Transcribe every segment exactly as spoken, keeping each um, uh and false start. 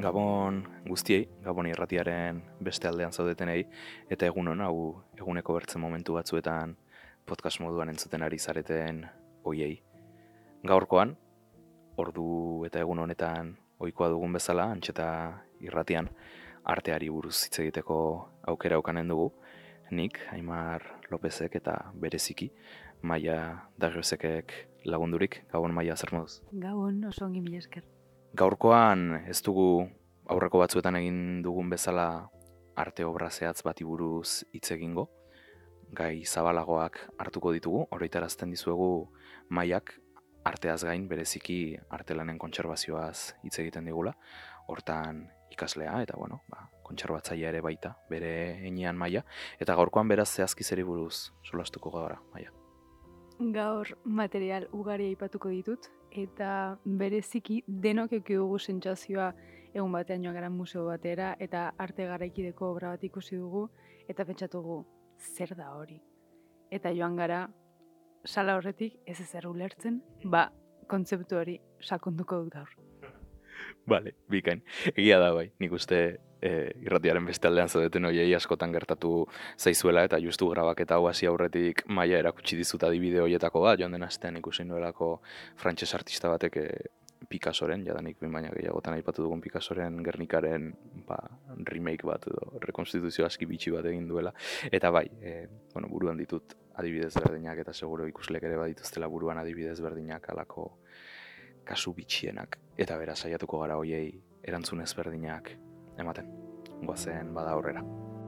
Gabon guztiei, Gabon irratiaren beste aldean zaudetenei, eta egun hon hau eguneko bertzen momentu batzuetan podcast moduan entzuten ari zareten hoiei. Gaurkoan, ordu eta egun honetan ohikoa dugun bezala, antxeta irratian, arteari buruz hitz egiteko aukera ukanen dugu, nik, Aimar Lopezek eta bereziki, Maia Dagrezekek lagundurik. Gabon, Maia, zer moduz? Gabon, oso ongi mila esker. Gaurkoan ez dugu aurreko batzuetan egin dugun bezala arte obra zehatz bati buruz hitz egingo, gai zabalagoak hartuko ditugu, oroitarazten dizuegu Maiak arteaz gain bereziki artelanen kontserbazioaz hitz egiten digula, hortan ikaslea eta bueno, ba, kontserbatzailea ere baita, bere heinean Maia, eta gaurkoan beraz zehazki zeri buruz solastuko gara, Maia. Gaur material ugari aipatuko ditut, eta bereziki denok eduki dugu sentsazioa egun batean joan gara museo batera, eta arte garaikideko obra bat ikusi dugu, eta pentsatu dugu, zer da hori? Eta joan gara, sala horretik ez ezer ulertzen, ba, kontzeptu hori sakonduko dut gaur. Bale, bikain. Egia da bai, nik uste e, irratiaren beste aldean zaudeten hoiei askotan gertatu zaizuela, eta justu grabaketa hau hasi aurretik Maia erakutsi dizut adibide horietako bat, joan den astean ikusi nuelako frantses artista batek e, Picassoren, jadanik behin baina gehiagotan aipatu dugun Picassoren Gernikaren ba, remake bat edo rekonstituzio aski bitxi bat egin duela, eta bai, e, bueno, buruan ditut adibidez berdinak, eta seguro ikuslek ere badituztela buruan adibidez berdinak alako kasu bitxienak, eta bera saiatuko gara hoiei erantzun ezberdinak ematen. Goazen bada aurrera.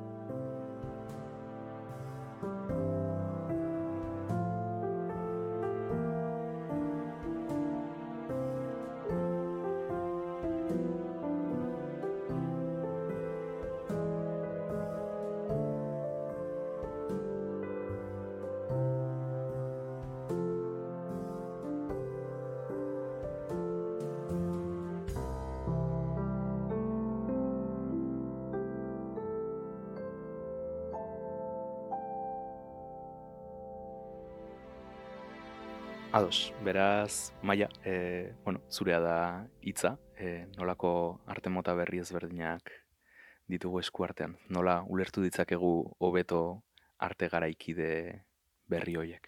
Ados, beraz, Maia, e, bueno, zurea da hitza, e, nolako arte mota berri ezberdinak ditugu eskuartean, nola ulertu ditzakegu hobeto arte garaikide berri hoiek?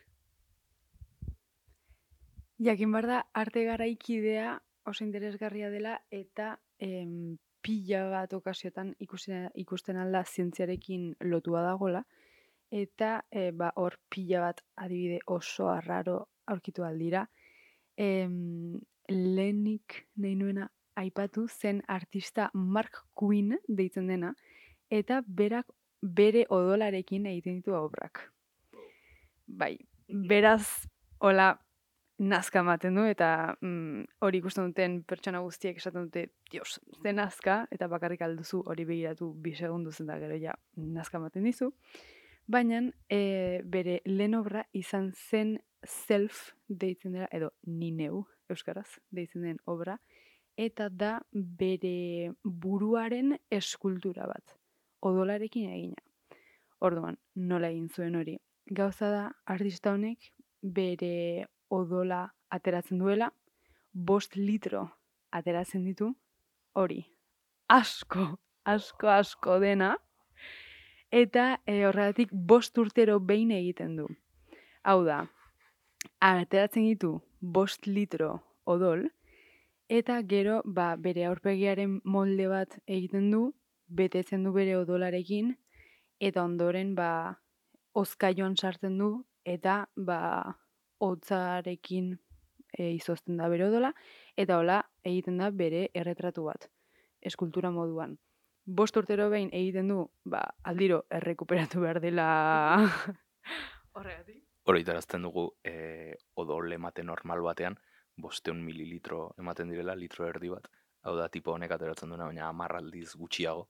Jakin behar da, arte garaikidea oso interesgarria dela, eta em, pila bat okasiotan ikusten, ikusten alda zientziarekin lotua dagola, eta e, ba, hor pila bat adibide oso arraro aurkitu aldira. Em, lehenik nahi nuena aipatu zen artista Mark Quinn deitzen dena, eta berak bere odolarekin egiten ditu obrak. Bai, beraz, hola, nazka ematen du, eta mm, hori ikusten duten pertsona guztiek esaten dute, dios, ze nazka, eta bakarrik alduzu hori begiratu bi segundu zen da gero ja nazka ematen dizu. Baina e, bere lehen obra izan zen self deitzen dela, edo ni neu, euskaraz, deitzen den obra, eta da bere buruaren eskultura bat, odolarekin egina. Orduan, nola egin zuen hori? Gauza da, artista honek bere odola ateratzen duela, bost litro ateratzen ditu, hori, asko, asko, asko dena, eta e, horregatik bost urtero behin egiten du. Hau da, ateratzen ditu bost litro odol, eta gero ba, bere aurpegiaren molde bat egiten du, betetzen du bere odolarekin, eta ondoren ba, hozkailuan sartzen du, eta ba, hotzarekin e, izozten da bere odola, eta hola egiten da bere erretratu bat, eskultura moduan. Bost urtero behin egiten du, ba, aldiro errekuperatu behar dela horregatik. Horretarazten dugu e, odol emate normal batean, bosteun mililitro ematen direla, litro erdi bat. Hau da, tipo honek ateratzen duena, baina hamar aldiz gutxiago.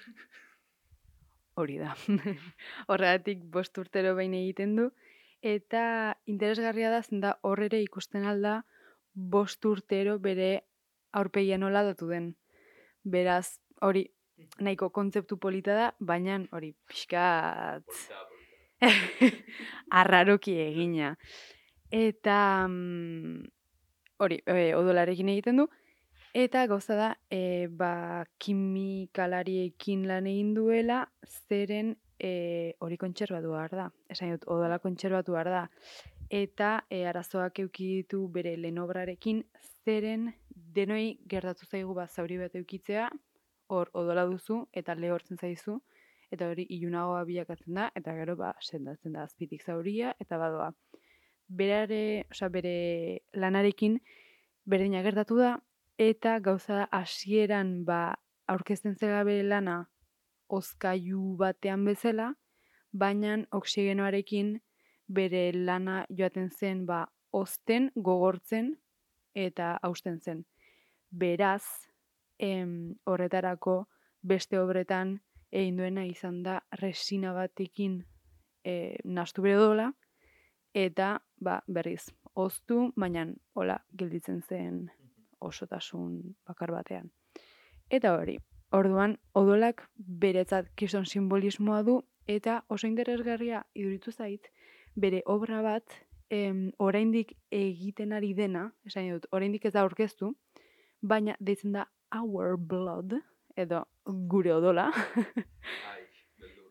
Hori da. Horregatik bost urtero behin egiten du, eta interesgarria da, zen da hor ere ikusten alda bost urtero bere aurpegia nola datu den. Beraz, hori nahiko kontzeptu polita da, baina hori pixkat arraroki egina. Eta mm, hori, e, odolarekin egiten du, Eta gauza da, e, ba, kimikalariekin lan egin duela, zeren e, hori kontserbatu behar da. Esan dut, odala kontserbatu behar da. Eta e, arazoak eduki ditu bere lehen obrarekin, zeren denoi gertatu zaigu ba, zauri bat eukitzea, hor odola duzu eta lehortzen zaizu, eta hori ilunagoa bilakatzen da, eta gero ba, sendatzen da azpitik zauria, eta badoa. Berare, osea, bere lanarekin berdina gertatu da, eta gauza da hasieran ba, aurkezten zela bere lana hozkailu batean bezala, baina oxigenoarekin bere lana joaten zen ba, hozten, gogortzen eta hausten zen. Beraz, em, horretarako beste obretan egin duena izan da resina batekin e, nahastu bere odola, eta ba, berriz, hoztu, baina hola gelditzen zen osotasun bakar batean. Eta hori, orduan, odolak beretzat kriston simbolismoa du, eta oso interesgarria iduritu zait, bere obra bat, em, oraindik egiten ari dena, esan dut, oraindik ez da aurkeztu, baina deitzen da Our Blood, edo gure odola. Ai, beldur.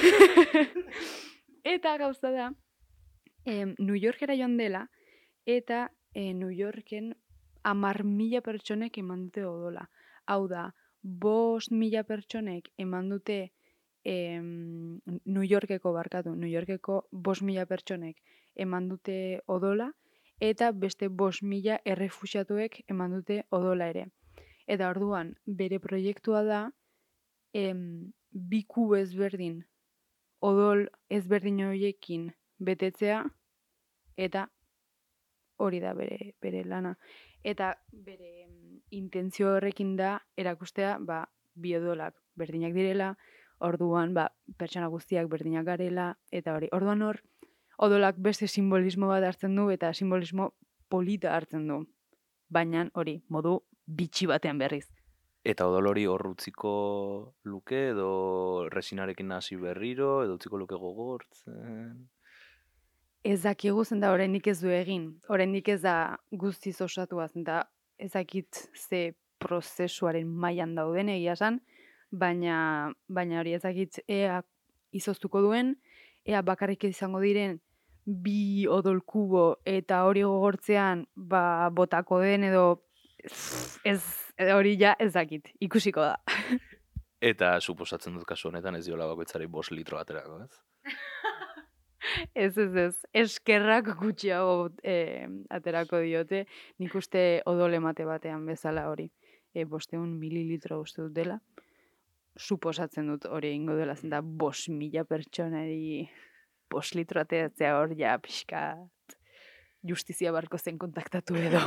Eta gauza da, em, New Yorkera joan dela, eta e, New Yorken amar mila pertsonek eman dute odola. Hau da, bost mila pertsonek eman dute em, New Yorkeko barkatu, New Yorkeko bost mila pertsonek eman dute odola, eta beste bost mila errefuxiatuek eman dute odola ere. Eta orduan, bere proiektua da, em, bi kubo ezberdin, odol ezberdin horiekin betetzea, eta hori da bere, bere lana. Eta bere mm, intentzio horrekin da erakustea ba, bi odolak berdinak direla, orduan ba, pertsona guztiak berdinak garela, eta hori. Orduan hor, odolak beste simbolismo bat hartzen du, eta simbolismo polita hartzen du. Baina hori, modu bitxi batean berriz. Eta odol hori hor utziko luke, edo resinarekin hasi berriro, edo utziko luke gogortzen? Ez dakigu zen da oraindik ez du egin. Oraindik ez da guztiz osatua zen da ez dakit ze prozesuaren mailan dauden egia esan, baina, baina hori ez dakit ea izoztuko duen, ea bakarrik izango diren bi odol kubo eta hori gogortzean ba, botako den edo ez hori ja ez dakit, ikusiko da. Eta suposatzen dut kasu honetan ez diola bakoitzari bost litro aterako, ez? Ez, ez, ez. Eskerrak gutxiago e, aterako diote, nik uste odol emate batean bezala hori. E, bosteun mililitro uste dut dela. Suposatzen dut hori egingo dela zen da bost mila pertsonari bost litro ateratzea hor ja pixkat justizia barko zen kontaktatu edo.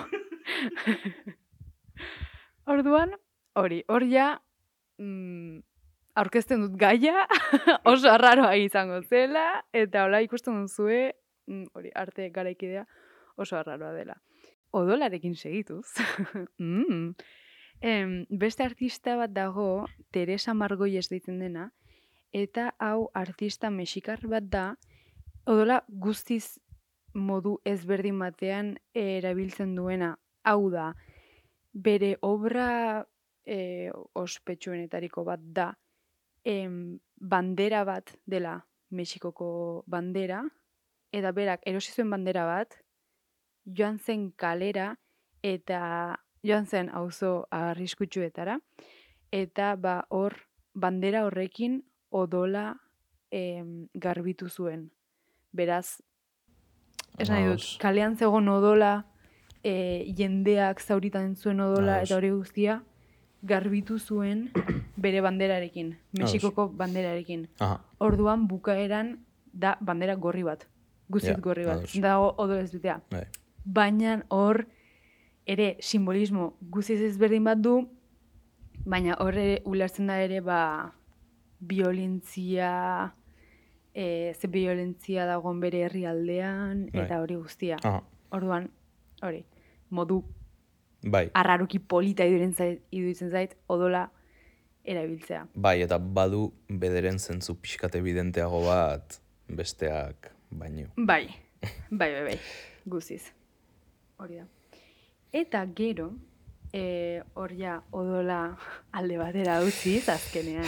Orduan, hori, hor ja mm, aurkezten dut gaia, oso arraroa izango zela, eta hola ikusten duzue, hori, arte garaikidea oso arraroa dela. Odolarekin segituz, mm, em, beste artista bat dago, Teresa Margolles deitzen dena, eta hau artista mexikar bat da, odola guztiz modu ezberdin batean erabiltzen duena. Hau da, bere obra e, ospetsuenetariko bat da, em, bandera bat dela Mexikoko bandera, eta berak erosi zuen bandera bat, joan zen kalera, eta joan zen auzo arriskutsuetara, eta ba hor bandera horrekin odola em, garbitu zuen. Beraz, esan nahi dut, kalean zegoen odola, e, jendeak zauritan zuen odola, Ados. eta hori guztia, garbitu zuen bere banderarekin, Mexikoko banderarekin. Aha. Orduan bukaeran da bandera gorri bat, guztiz Ja, gorri bat, ados. dago odol ez dutea. Bai. Baina hor ere simbolismo guztiz ezberdin bat du, baina hor ere ulertzen da ere ba violentzia, e, ze violentzia dagoen bere herrialdean, Bai. eta hori guztia. Aha. Orduan, hori, modu Bai. arraruki polita iruditzen zait, iruditzen zait odola erabiltzea. Bai, eta badu bederen zentzu pixkat evidenteago bat besteak baino. Bai, bai, bai, bai, guziz. Hori da. Eta gero, e, hor ja odola alde batera utziz, azkenean.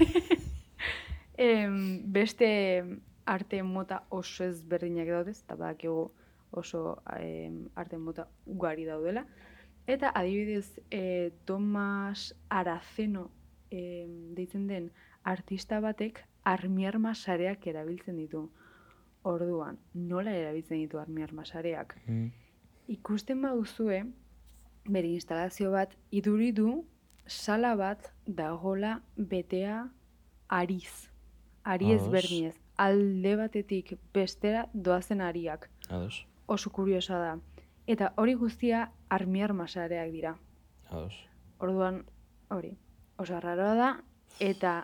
Em, beste arte mota oso ezberdinak daudez, eta badakigu oso em, arte mota ugari daudela. Eta adibidez, e, Tomas Araceno em, deitzen den artista batek armiarma sareak erabiltzen ditu. Orduan, nola erabiltzen ditu armiarma sareak? Mm. Ikusten baduzue, bere instalazio bat iduri du sala bat dagola betea ariz. Ari Ados. ezberdinez. Alde batetik bestera doazen ariak. Ados, Oso kuriosa da. Eta hori guztia armiarma sareak dira. ados. Orduan, hori, oso arraroa da, eta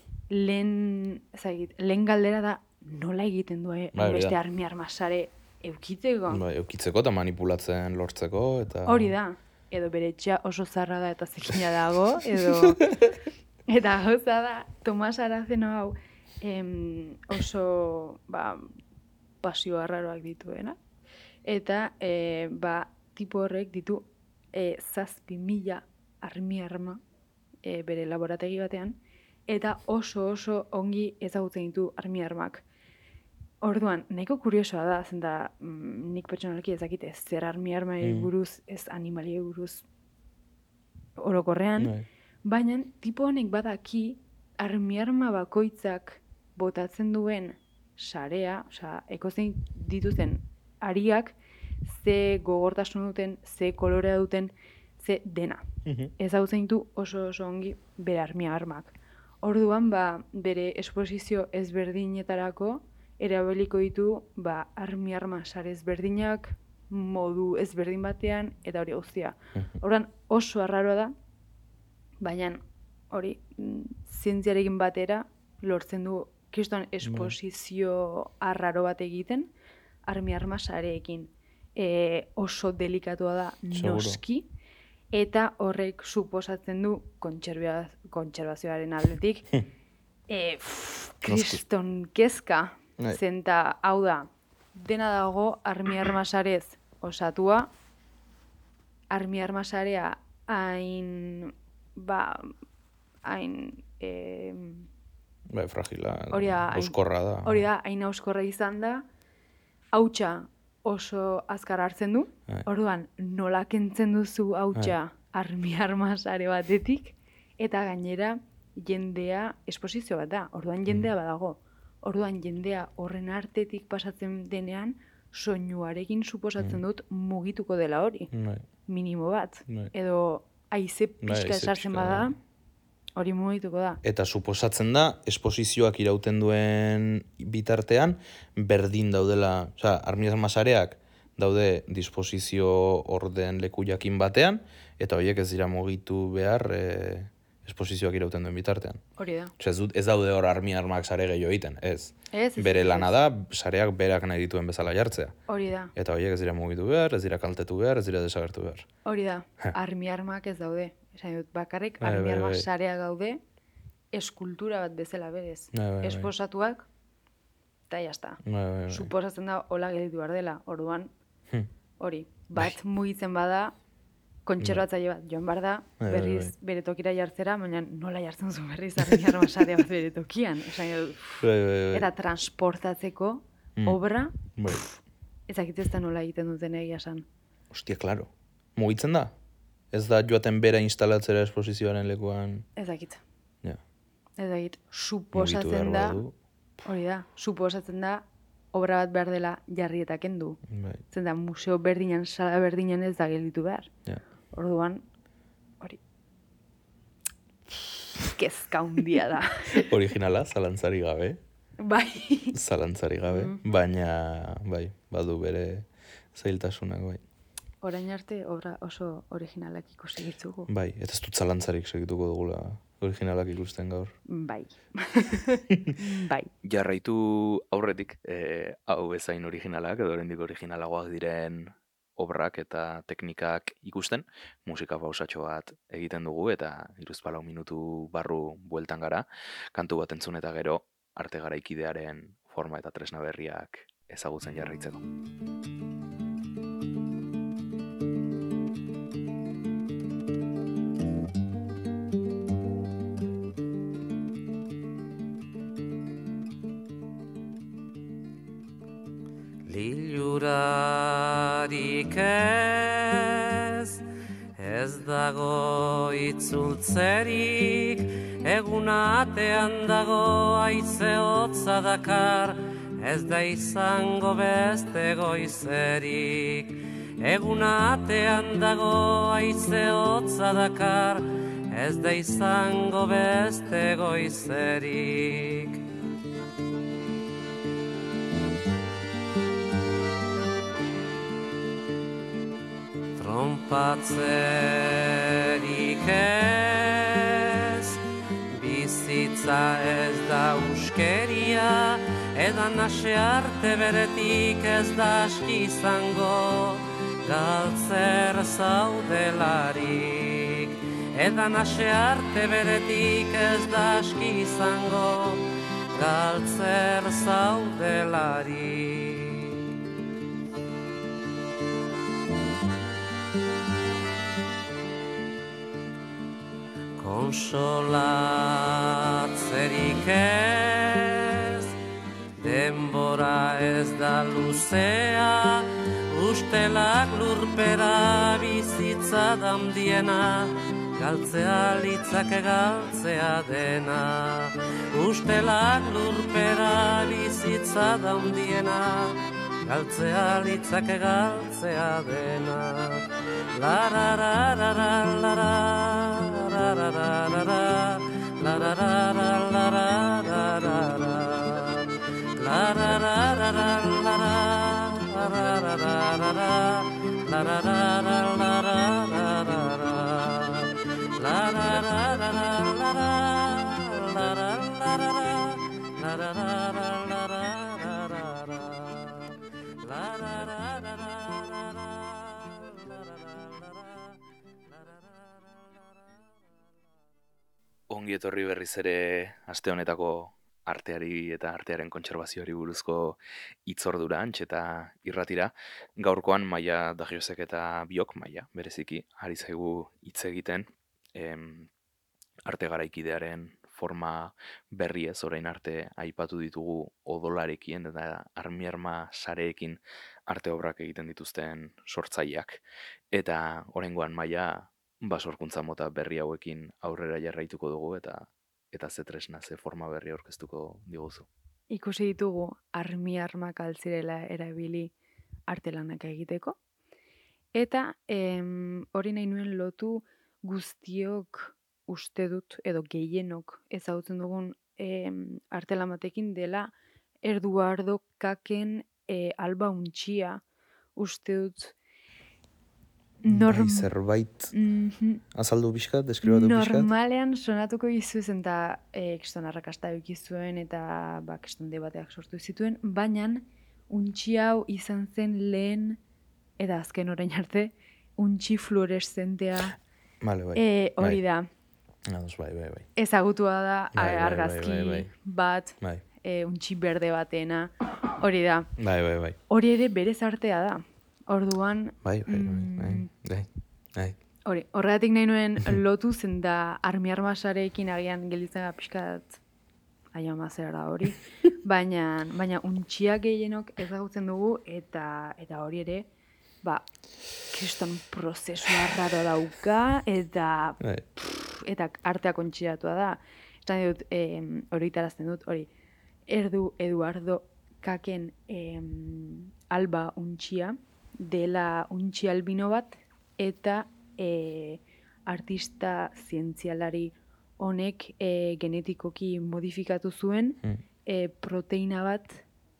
lehen, ezagit, lehen galdera da nola egiten du eh, Bai, hori beste da. armiarma sare eukiteko. Bai, eukitzeko eta manipulatzen lortzeko, eta... Hori da. Edo bere etxea oso zarra da eta zekina dago, edo... Eta gauza da, Tomas Araceno hau em, oso ba, pasio arraroak dituena. Eta e, ba, tipo horrek ditu e, zazpi mila armiarma e, bere laborategi batean, eta oso oso ongi ezagutzen ditu armiarmak. Orduan, nahiko kuriosoa da, zen da mm, nik pertsonalki ezakite zer armiarmai Mm. buruz, ez animaliei buruz orokorrean, Bai. baina tipo honek badaki armiarma bakoitzak botatzen duen sarea, osea, ekozein dituzen ariak, ze gogortasun duten, ze kolorea duten, ze dena. Mhm. Ezagutzen ditu oso oso ongi bere armiarmak. Orduan, ba, bere esposizio ezberdinetarako erabiliko ditu ba, armiarma sare ezberdinak, modu ezberdin batean, eta hori guztia. Mhm. Orduan, oso arraroa da, baina hori mm, zientziarekin batera lortzen du kriston esposizio arraro bat egiten armiarma sareekin. E, oso delikatua da Seguro. noski, eta horrek suposatzen du kontserbia, kontserbazioaren aldetik e, pff, kriston kezka. Bai. Zenta, hau da, dena dago armiarma sarez osatua, armiarma sarea hain, ba, hain, eh, Bai, fragila, Hori da, hain- euskorra da. hori da, hain auskorra izan da, hautsa oso azkar hartzen du, Bai. orduan nola kentzen duzu hautsa armiarma sare batetik, eta gainera jendea esposizio bat da, orduan jendea badago. Orduan jendea horren artetik pasatzen denean, soinuarekin suposatzen dut mugituko dela hori, Bai, minimo bat. bai. Edo haize Bai, pixka haize esartzen pixka, bada, bai. hori mugituko da. Eta suposatzen da, esposizioak irauten duen bitartean, berdin daudela, osea, armiarma sareak daude disposizio orden leku jakin batean, eta horiek ez dira mugitu behar e, esposizioak irauten duen bitartean. Hori da. Osea, ez, dut- ez daude hor armiarmak sare gehiago egiten, ez. Ez, ez, Bere ez, lana ez. da, sareak berak nahi dituen bezala jartzea. Hori da. Eta horiek ez dira mugitu behar, ez dira kaltetu behar, ez dira desagertu behar. Hori da, armiarmak ez daude. Esan dut, bakarrik Bai, bai, armiarma bai. sarea gaude, eskultura bat bezala berez. Bai, bai, bai. Esposatuak, eta jazta. Bai, bai, bai. Suposatzen da hola gelditu behar dela, orduan, Hm. hori, bat mugitzen bada, kontserbatzaile bat joan behar da, Bai, bai, berriz bai. bere tokira jartzera, baina nola jartzen zu berriz armiarma sare bat bere tokian. Esan dut, Bai, bai, bai. eta transportatzeko Mm. obra, Bai. ezakit ez da nola egiten duten egia esan. Ostia, klaro. Mugitzen da? Ez da joaten bera instalatzera esposizioaren lekuan... Ezakit. Ja. Ezakit, Mugitu suposatzen behar da, badu. hori da, suposatzen da, obra bat behar dela jarri eta kendu. Bai. Zen da, museo berdinan, sala berdinan ez da gelditu behar. Ja. Orduan, hori, kezka handia da. Originala, zalantzari gabe. Bai. Zalantzari gabe. Baina, bai, badu bere zailtasunak, bai. Orain arte, obra oso originalak ikusi ditugu. Bai, eta ez dut zalantzarik segituko dugula originalak ikusten gaur. Bai. Bai. Jarraitu aurretik, e, hau bezain originalak, edo oraindik originalagoak diren obrak eta teknikak ikusten, musika pausatxo bat egiten dugu, eta hiruzpalau minutu barru bueltan gara, kantu bat entzun eta gero, arte garaikidearen forma eta tresna berriak ezagutzen jarraitzeko. Ez dago itzultzerik, eguna atean dago haize hotza dakar, ez da izango beste goizerik. Eguna atean dago haize hotza dakar, ez da izango beste goizerik. Tronpatzerik ez, bizitza ez da uskeria, edan ase arte beretik ez da aski izango, galtzer zaudelarik. Edan ase arte beretik ez da aski izango, galtzer zaudelarik. Konsolatzerik ez, denbora ez da luzea, ustelak lurpera bizitza damdiena, galtzea litzake galtzea dena. Ustelak lurpera bizitza damdiena, galtzea litzake galtzea dena. La la la la la la la la la la la la la la la Ongi etorri berriz ere aste honetako arteari eta artearen kontserbazioari buruzko hitzordura antxe eta irratira. Gaurkoan Maia Dagiosek eta biok, Maia bereziki, ari zaigu hitz egiten em, arte garaikidearen forma berriez, orain arte aipatu ditugu odolarekin eta armiarma sareekin arte obrak egiten dituzten sortzaileak. Eta oraingoan Maia basorkuntza mota berri hauekin aurrera jarraituko dugu eta eta ze tresna, ze forma berri aurkeztuko diguzu. Ikusi ditugu armi armak altzirela erabili artelanak egiteko. Eta em, hori nahi nuen lotu guztiok uste dut, edo gehienok ezagutzen dugun em, artelan batekin dela Eduardo Kaken e, Alba Untxia, uste dut Norm... Bai, zerbait mm-hmm. azaldu pixkat, deskribatu pixkat. Normalean sonatuko izuzen eta e, kriston arrakasta eukizuen eta ba, kriston debateak sortu zituen, baina untxi hau izan zen lehen, eta azken orain arte, untxi fluoreszentea vale, bai. e, hori bai. da. Ados, bai, bai, bai. Ezagutua da Bai, bai, argazki bai, bai, bai. bat, Bai, e, untxi berde batena, hori da. bai, bai, bai. Hori ere berez artea da. Orduan, Bai, bai, bai, bai, mm, bai, bai. hori, horregatik nahi nuen lotu zen da armi armasarekin agian gelditzen da pixkat aia mazera hori, baina, baina untxiak gehienok ezagutzen dugu eta eta hori ere, ba, kriston prozesua raro dauka eta Bai. pff, eta arteak ontxiatua da. Esan dut, eh, hori itarazten dut, hori, Erdu Eduardo Kaken eh, Alba Untxia, dela untxi albino bat, eta e, artista zientzialari honek e, genetikoki modifikatu zuen Mm. e, proteina bat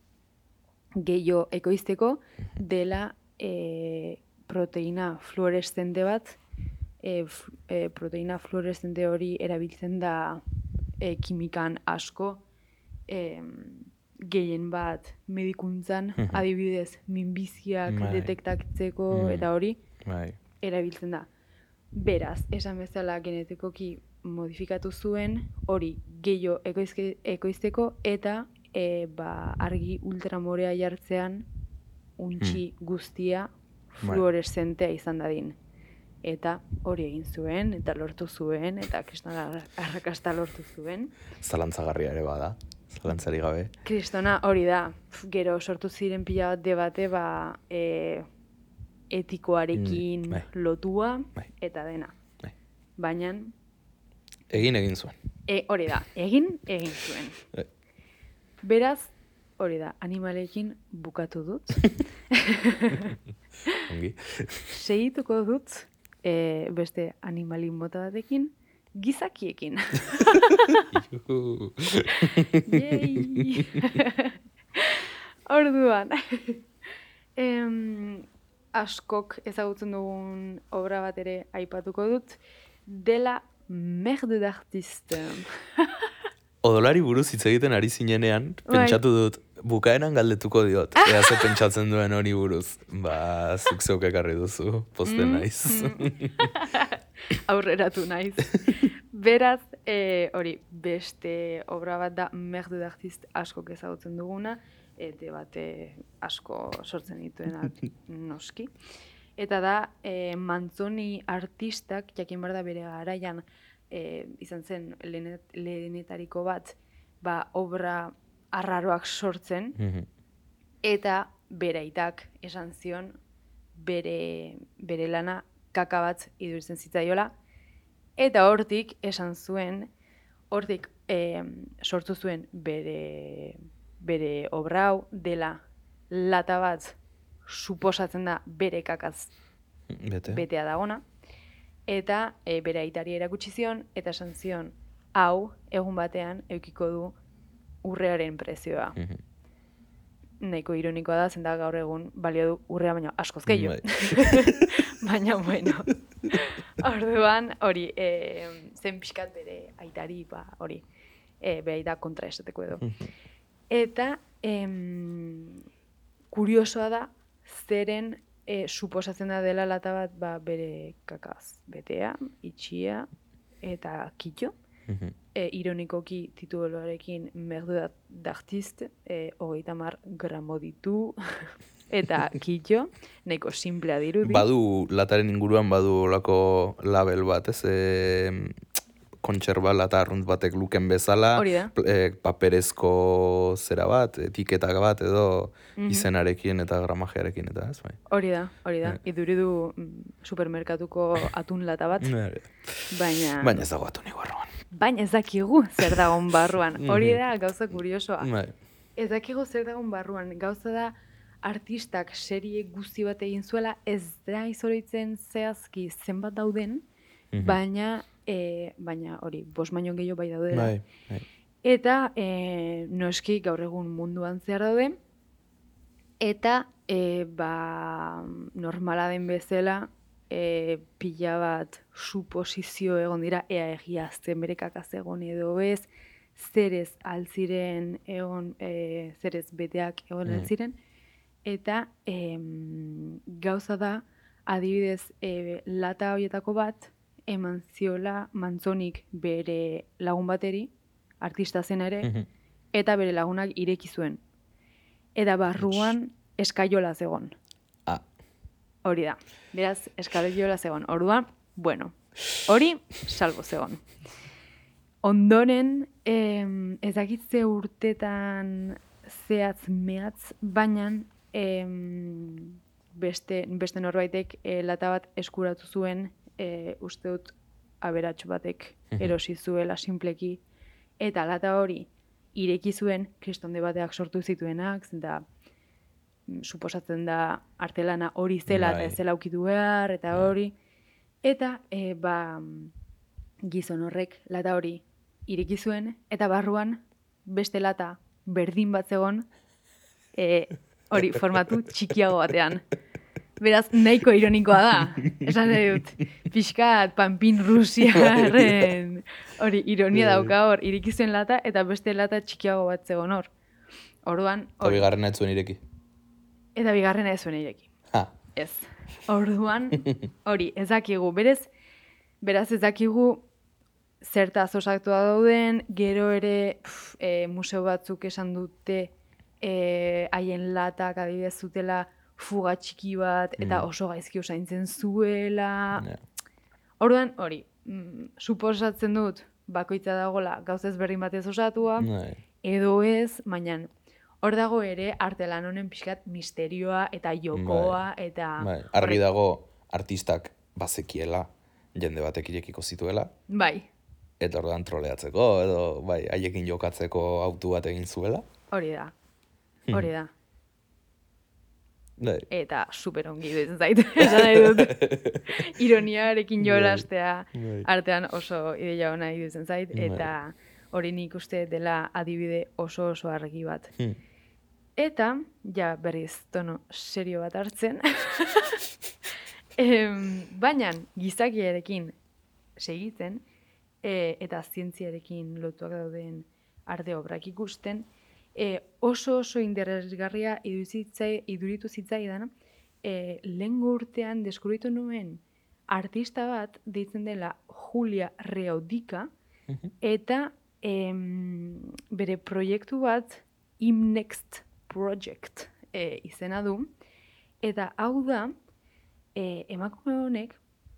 gehiago ekoizteko, dela e, proteina fluoreszente bat, e, f, e, proteina fluoreszente hori erabiltzen da e, kimikan asko, e, gehien bat medikuntzan, Mhm. adibidez, minbiziak Bai. detektatzeko Mm. eta hori Bai. erabiltzen da. Beraz, esan bezala genetikoki modifikatu zuen, hori gehiago ekoizke, ekoizteko eta e, ba, argi ultramorea jartzean untxi guztia Bai. fluoreszentea izan dadin. Eta hori egin zuen, eta lortu zuen, eta kriston arrakasta lortu zuen. Zalantzagarria ere bada, zalantzari gabe. Kristona hori da, Pf, gero sortu ziren pila bat debate, ba, e, etikoarekin Mm, bai. lotua Bai. eta dena. Bai. Baina, Egin egin zuen. e, hori da, egin, egin zuen. Bai. Beraz, hori da, animalekin bukatu dut. Ongi. Segituko dut e, beste animalin mota batekin, gizakiekin. Juhu. Yay! Orduan, em, askok ezagutzen dugun obra bat ere aipatuko dut, dela Merde d'Artiste. Odolari buruz hitz egiten ari zinenean, Bai. pentsatu dut, bukaeran galdetuko diot. Ea ze pentsatzen duen hori buruz. Ba, zuk zeuk ekarri duzu, poste Mm, naiz. Aurreratu naiz. Beraz, e, hori, beste obra bat da Merde d'Artiste askok ezagutzen duguna, eta bate asko sortzen dituenak noski. Eta da, e, Manzoni artistak, jakin behar da bere garaian, e, izan zen lehenet, lehenetariko bat, ba, obra arraroak sortzen, Mhm. eta bere aitak esan zion bere, bere lana kaka bat iduritzen zitzaiola, eta hortik esan zuen, hortik e, sortu zuen bere, bere obra hau dela lata bat suposatzen da bere kakaz Bete. betea dagona, eta e, bere aitari erakutsi zion, eta esan zion, hau egun batean eukiko du urrearen prezioa. Mhm. Nahiko ironikoa da, zen da gaur egun balio du urrea baina askoz gehiago. Bai. Baina, bueno. Orduan, hori, e, zen pixkat bere aitari, ba, hori, e, bere aita kontra esateko edo. Eta, em, kuriosoa da, zeren e, suposatzen da dela lata bat ba, bere kakaz betea, itxia eta kitxo. Mhm. E, ironikoki tituluarekin Merde d'Artiste, e, hogeita mar gramo ditu, eta kitxo, nahiko simplea dirudi. Badu, lataren inguruan badu olako label bat, ez? E, kontserba lata arrunt batek luken bezala, Hori da. pl- e, paperezko zera bat, etiketak bat edo Mhm. izenarekin eta gramajearekin eta ez, bai. Hori da, hori da. Eh. Iduridu mm, supermerkatuko atun lata bat, baina, Baina ez dago atunik barruan. baina ez dakigu zer dagon barruan. Hori da gauza kuriosoa. Bai. Ez dakigu zer dagon barruan. Gauza da artistak serie guzti bat egin zuela, ez da izoroitzen zehazki zenbat dauden, Mhm. baina, e, baina hori, bost baino gehiago bai daudela. Bai, bai. Eta e, noski gaur egun munduan zehar daude, eta e, ba, normala den bezala, e, pila bat suposizio egon dira, ea egia zen bere kakaz egon edo ez, zerez altziren egon, e, zerez beteak egon Mm. altziren, eta em, gauza da, adibidez, e, lata horietako bat, eman ziola Manzonik bere lagun bateri, artista zen ere, Mhm. eta bere lagunak ireki zuen. Eta barruan eskaiola zegon. Ah, Hori da. Beraz, eskaiola zegon. Orduan, bueno, hori salbo zegon. Ondoren, em, ez dakitze urtetan zehatz mehatz, baina em, beste, beste norbaitek e, lata bat eskuratu zuen, e, uste dut aberatsu batek Mhm. erosi zuela simpleki, eta lata hori ireki zuen kristonde bateak sortu zituenak, da mm, suposatzen da artelana hori zela Bai. eta ez zela ukitu behar, eta Bai. hori. Eta e, ba, gizon horrek lata hori ireki zuen, eta barruan beste lata berdin bat zegon, e, hori formatu txikiago batean. Beraz, nahiko ironikoa da. Esan nahi dut, pixkat, panpin rusiarren, hori, ironia dauka hor, ireki zuen lata, eta beste lata txikiago bat zegon hor. Orduan, eta hori, bigarrena ez zuen ireki. eta bigarrena ez zuen ireki. Ha, Ez. Orduan, hori, ez dakigu. Berez, beraz ez dakigu zertaz osatua dauden, gero ere pf, e, museo batzuk esan dute e, haien latak adibidez zutela fuga txiki bat, eta Mm. oso gaizki osaintzen zuela. ja. Orduan, hori, mm, suposatzen dut, bakoitza dagola gauza ezberdin batez osatua, Bai. edo ez, baina hor dago ere artelan honen pixkat misterioa eta jokoa eta... Bai, argi dago artistak bazekiela, jende batek irekiko zituela, Bai, eta ordan troleatzeko, edo bai, haiekin jokatzeko autu bat egin zuela. hori da. Hori da. Bai. Eta super ongi iruditzen zait, esan nahi dut. Ironiarekin jolastea Bai. artean oso ideia ona iruditzen zait, Bai. eta hori nik uste dela adibide oso oso argi bat. Hmm. Eta, ja berriz tono serio bat hartzen, em, baina gizakiarekin segitzen, e, eta zientziarekin lotuak dauden arte obrak ikusten, e, oso oso interesgarria iduritzai- iduritu zitzaidan, e, lehengo urtean deskubritu nuen artista bat deitzen dela Julia Reodica, eta em, bere proiektu bat Imnext Project e, izena du, eta hau da, e, emakume honek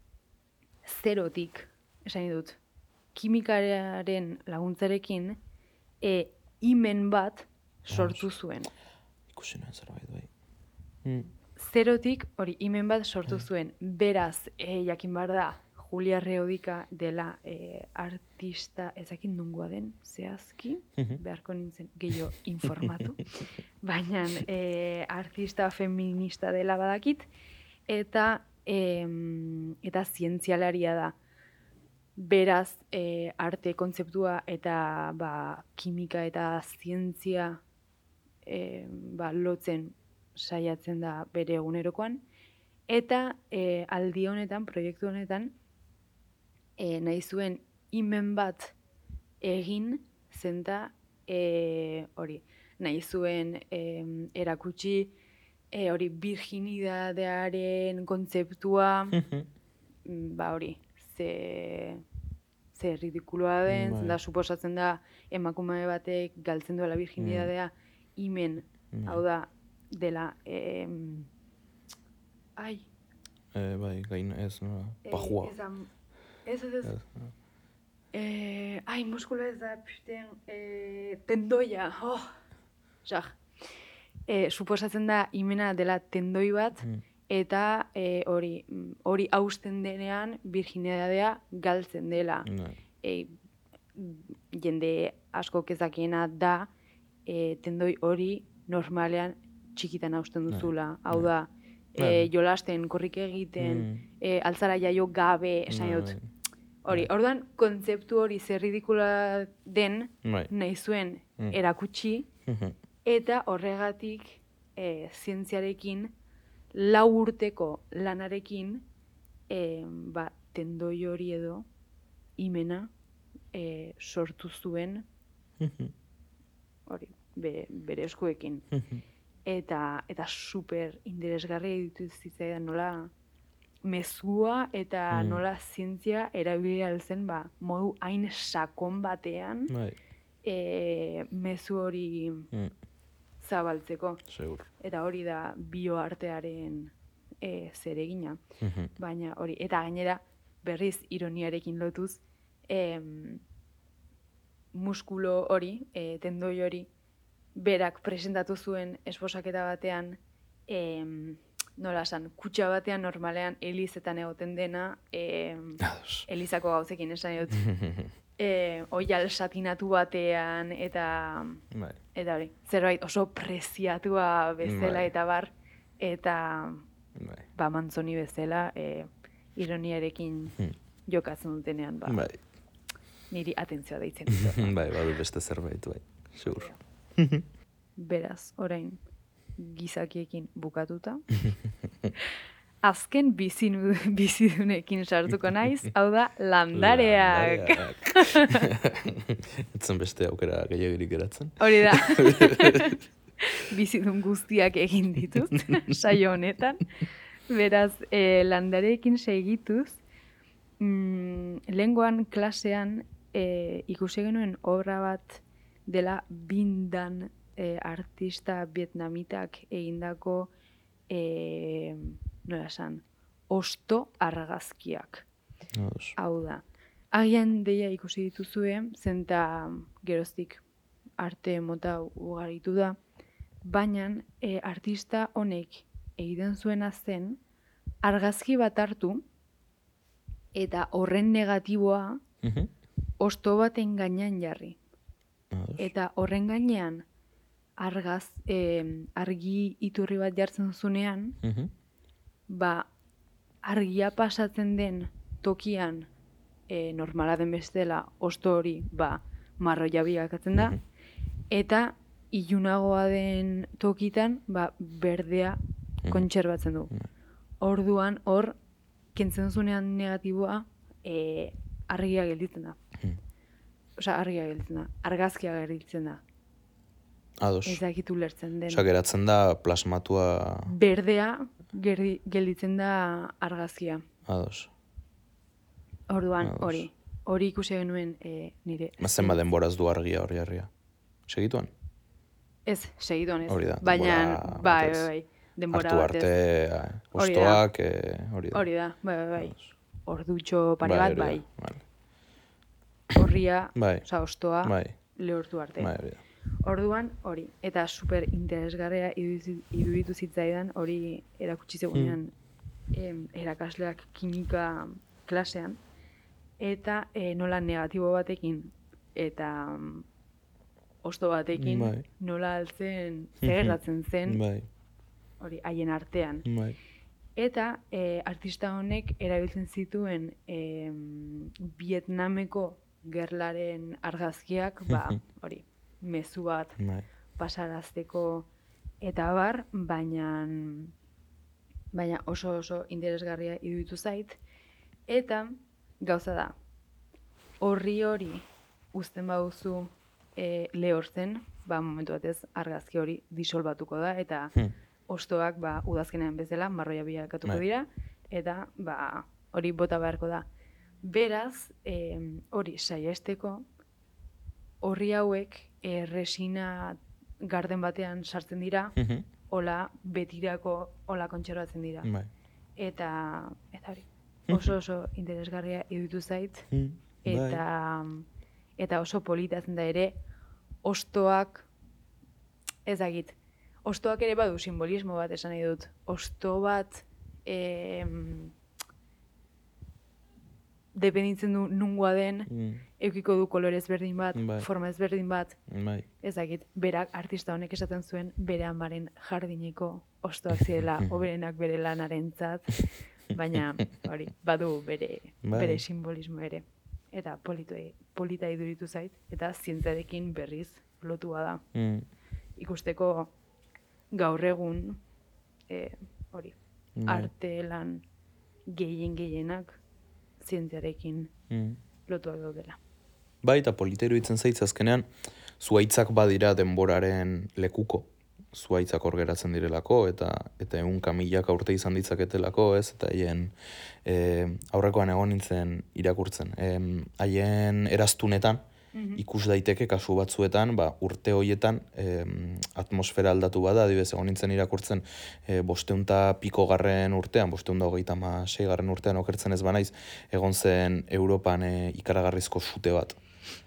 zerotik, esan dut, kimikaren laguntzarekin e, imen bat sortu zuen. Ikusi nuen zerbait, bai. Hmm. Zerotik, hori, imen bat sortu zuen. Beraz, e, jakin behar da, Julia Reodica dela e, artista, ezakin nungoa den, zehazki, beharko nintzen gehiago informatu, baina e, artista feminista dela badakit, eta, em, eta zientzialaria da. Beraz, e, arte kontzeptua eta ba, kimika eta zientzia e, ba, lotzen saiatzen da bere egunerokoan. Eta e, aldi honetan, proiektu honetan, e, nahi zuen imen bat egin zenta e, hori, nahi zuen e, erakutsi e, hori virginidadearen kontzeptua, ba hori, ze, ze ridikuloa den, Bai. da suposatzen da emakume batek galtzen duela virginidadea imen, hau da, dela, em, ai, Eh, bai, gain ez, no, eh, pajua. ez, am- ez, ez, ez, eh, ai, muskula ez da, pisten, eh, tendoia, oh, zah, eh, suposatzen da imena dela tendoi bat, eta eh, hori mm, hori hausten denean virginidadea galtzen dela. Bai. E, jende asko kezakiena da e, tendoi hori normalean txikitan hausten duzula. Hau da, e, Bai. jolasten, korrik egiten, Mm. e, altzara jaio gabe, esan Bai, dut. Hori, orduan, kontzeptu hori zer ridikula den, Bai. nahi zuen Mm. erakutsi, Mhm. eta horregatik e, zientziarekin, lau urteko lanarekin, e, ba, tendoi hori edo, imena, e, sortu zuen, Mhm. hori, be, bere eskuekin. Mhm. Eta, eta super interesgarria ditu zitzaidan nola mezua eta Mm. nola zientzia erabili ahal zen, ba, modu hain sakon batean, Bai, e, mezu hori mm, zabaltzeko. segur. Eta hori da bioartearen e, zeregina. Mhm. Baina hori, eta gainera berriz ironiarekin lotuz, em, muskulo hori, e, tendoi hori, berak presentatu zuen esposaketa batean, em, nola esan, kutxa batean normalean elizetan egoten dena, em, Ados. elizako gauzekin esan dut, e, oial satinatu batean, eta Bai. eta hori, zerbait oso preziatua bezala Bai. eta bar, eta Bai. ba mantzoni bezala e, ironiarekin Hmm. jokatzen dutenean, ba, Bai. niri atentzioa deitzen dut. Bai, badu beste zerbait, bai. Segur. Beraz, orain, gizakiekin bukatuta. Azken bizinu, bizidunekin sartuko naiz, hau da, landareak. Etzen beste aukera gehiagirik geratzen. Hori da. Bizidun guztiak egin ditut, saio honetan. Beraz, e, landareekin segituz, mm, lehengoan klasean e, ikusi genuen obra bat dela Bindan e, artista vietnamitak egindako e, nola esan, osto argazkiak. Ados. Hau da, agian deia ikusi dituzue, zenta geroztik arte mota ugaritu da, baina e, artista honek egiten zuena zen argazki bat hartu eta horren negatiboa Mhm. hosto baten gainean jarri. Ados. Eta horren gainean argaz, eh, argi iturri bat jartzen zunean, Mhm. ba, argia pasatzen den tokian eh, normala den bestela hosto hori ba, marroia bilakatzen da, Mhm. eta ilunagoa den tokitan ba, berdea Mhm. kontserbatzen du. Mhm. Orduan, hor, kentzen zunean negatiboa eh, argia gelditzen da. Mhm. Osa, argia gelditzen da. Argazkia gelditzen da. Ados. Ez dakit ulertzen den. Osa, geratzen da plasmatua... Berdea gerdi, gelditzen da argazkia. Ados. Orduan, Ados. hori. Hori ikusi genuen e, nire. Mazen ba denboraz du argia hori argia. Segituan? Ez, segidoan ez. Hori da, Baina, denbora bai, batez. bai, bai. Denbora Hartu batez. arte, eh, Hori da. hostoak, eh, hori da. Hori da, bai, bai, bai. Ados. Ordutxo pare bat, hori da, bai. Vale. Horria, Bai. oza, ostoa, Bai, lehortu arte. bai, hori da. Orduan, hori. Eta super interesgarria iruditu, iruditu zitzaidan, hori erakutsi zegunean em, erakasleak kimika klasean, eta e, nola negatibo batekin eta mm, hosto batekin Bai. nola altzen zegertatzen zen Bai, hori haien artean. bai. Eta e, artista honek erabiltzen zituen e, Vietnameko gerlaren argazkiak, ba, hori, mezu bat Bai. pasarazteko eta bar, baina baina oso oso interesgarria iruditu zait. Eta gauza da, horri hori uzten baduzu e, lehortzen, ba, momentu batez argazki hori disolbatuko da, eta Hmm. hostoak ba, udazkenean bezala marroia bilakatuko Bai. dira, eta ba, hori bota beharko da. Beraz, e, hori saiesteko, horri hauek e, resina garden batean sartzen dira, Mhm. hola betirako hola kontserbatzen dira. Bai. Eta, eta hori, oso oso interesgarria iruditu zait, Hmm. Bai. eta, eta oso politatzen da ere, hostoak, ez dakit, hostoak ere badu simbolismo bat esan nahi dut. Hosto bat, em, dependitzen du nungoa den, Mm. eukiko du kolore ezberdin bat, Bai. forma ezberdin bat, Bai. ez dakit, berak artista honek esaten zuen bere amaren jardineko hostoak zirela, hoberenak bere lanarentzat, baina hori, badu bere, Bai. bere simbolismo ere. Eta polito, polita iduritu zait, eta zientziarekin berriz lotua da. Mm. Ikusteko gaur egun, e, hori, Bai. arte lan gehien gehienak zientziarekin Mm. lotuak daudela. Bai, eta polita iruditzen zaitz azkenean, zuaitzak badira denboraren lekuko. Zuaitzak hor geratzen direlako, eta eta ehunka milaka urte izan ditzaketelako, ez? Eta haien e, aurrekoan egon nintzen irakurtzen. E, haien eraztunetan, ikus daiteke kasu batzuetan, ba, urte hoietan e, atmosfera aldatu bada, adibidez egon nintzen irakurtzen e, bosteunta piko garren urtean, bosteunta hogeita ama sei garren urtean okertzen ez banaiz, egon zen Europan e, ikaragarrizko sute bat.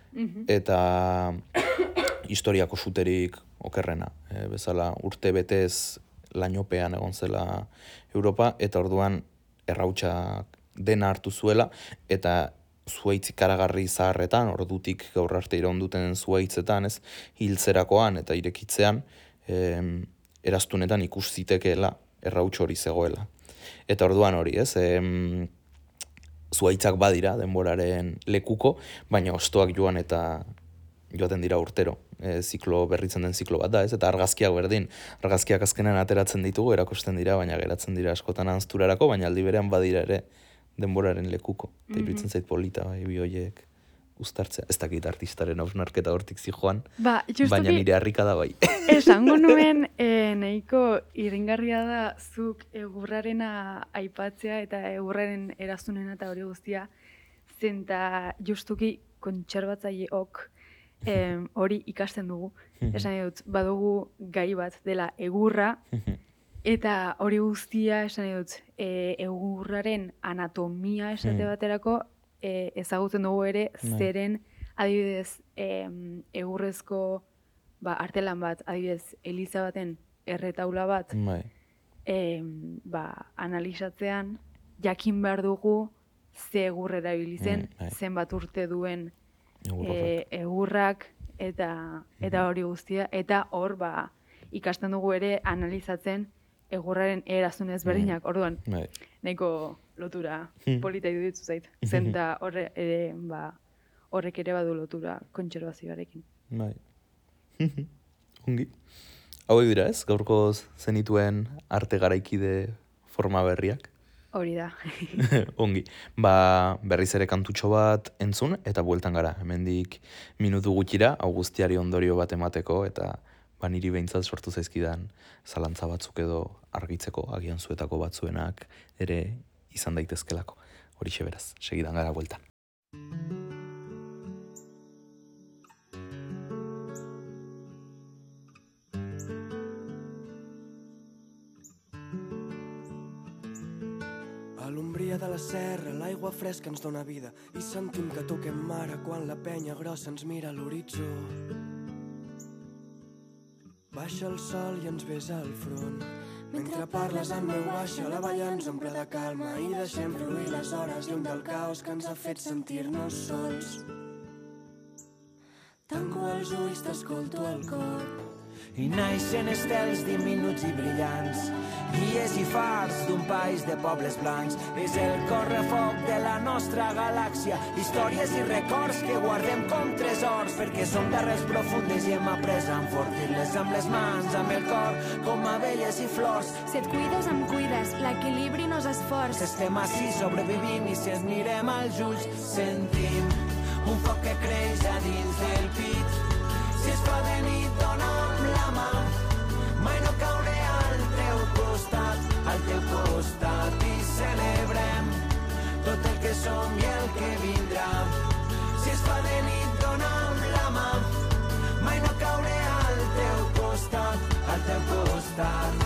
Eta historiako suterik okerrena. E, bezala urte betez lainopean egon zela Europa, eta orduan errautsak dena hartu zuela, eta zuaitz ikaragarri zaharretan, ordutik gaur arte iraun duten zuaitzetan, ez, hiltzerakoan eta irekitzean, em, eraztunetan ikus zitekeela errauts hori zegoela. Eta orduan hori, ez, em, zuaitzak badira denboraren lekuko, baina hostoak joan eta joaten dira urtero. E, ziklo berritzen den ziklo bat da, ez? Eta argazkiak berdin. Argazkiak azkenean ateratzen ditugu, erakusten dira, baina geratzen dira askotan anzturarako, baina aldi berean badira ere denboraren lekuko. Eta iruditzen zait polita, bai, bi horiek uztartzea. Ez dakit artistaren hausnarketa hortik zijoan, Ba, justuki, baina nire harrika da bai. esango nuen e, nahiko iringarria da zuk egurrarena aipatzea eta egurraren eraztunena eta hori guztia, zenta justuki kontserbatzaileok em, hori ikasten dugu. Esan nahi dut, badugu gai bat dela egurra, eta hori guztia esan nahi dut, e, egurraren anatomia esate Hmm. baterako e, ezagutzen dugu ere Bai. zeren adibidez em, egurrezko ba, artelan bat, adibidez, eliza baten erretaula bat, Bai. e, ba, analizatzean, jakin behar dugu ze egur erabili zen, Mm, bai. zenbat urte duen Egur e, horrek. egurrak, eta eta hori guztia, eta hor, ba, ikasten dugu ere analizatzen egurraren erazun ezberdinak, orduan, Bai. nahiko lotura Hmm. polita iruditu zait. Zenta horre, ere, ba, horrek ere badu lotura kontserbazioarekin. Bai. Ongi. Hauek dira ez, gaurko zenituen arte garaikide forma berriak. Hori da. Ongi. Ba, berriz ere kantutxo bat entzun eta bueltan gara. Hemendik minutu gutxira, hau guztiari ondorio bat emateko eta ba niri behintzat sortu zaizkidan zalantza batzuk edo argitzeko agian zuetako batzuenak ere izan daitezkelako. Horixe beraz, segidan gara bueltan. A l'ombria de la serra, l'aigua fresca ens dóna vida i sentim que toquem mare quan la penya grossa ens mira a l'horitzó. Baixa el sol i ens besa al front. Mentre parles en veu baixa, la vall ens omple de calma i deixem fluir les hores lluny del caos que ens ha fet sentir-nos sols. Tanco els ulls, t'escolto al cor. I naixen estels diminuts i brillants, guies i fars d'un país de pobles blancs. És el correfoc de la nostra galàxia, històries i records que guardem com tresors, perquè som d'arrels profundes i hem après a enfortir-les amb les mans, amb el cor, com abelles i flors. Si et cuides, em cuides, l'equilibri no és esforç. Si estem així, sobrevivim i si ens mirem als ulls, sentim un foc que creix a dins del pit. Si es fa de nit, dona'm la mà, mai no cauré al teu costat, al teu costat, i celebrem tot el que som i el que vindrà. Si es fa de nit, dona'm la mà, mai no cauré al teu costat, al teu costat.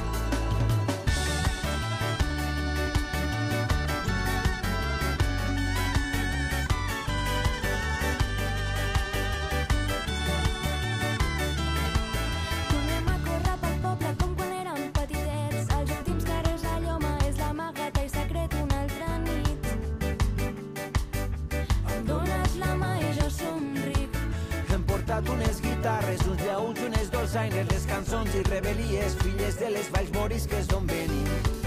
Unes guitarres, uns llaüts, unes dolçaines, les cançons i rebel·lies, filles de les valls morisques d'on venim.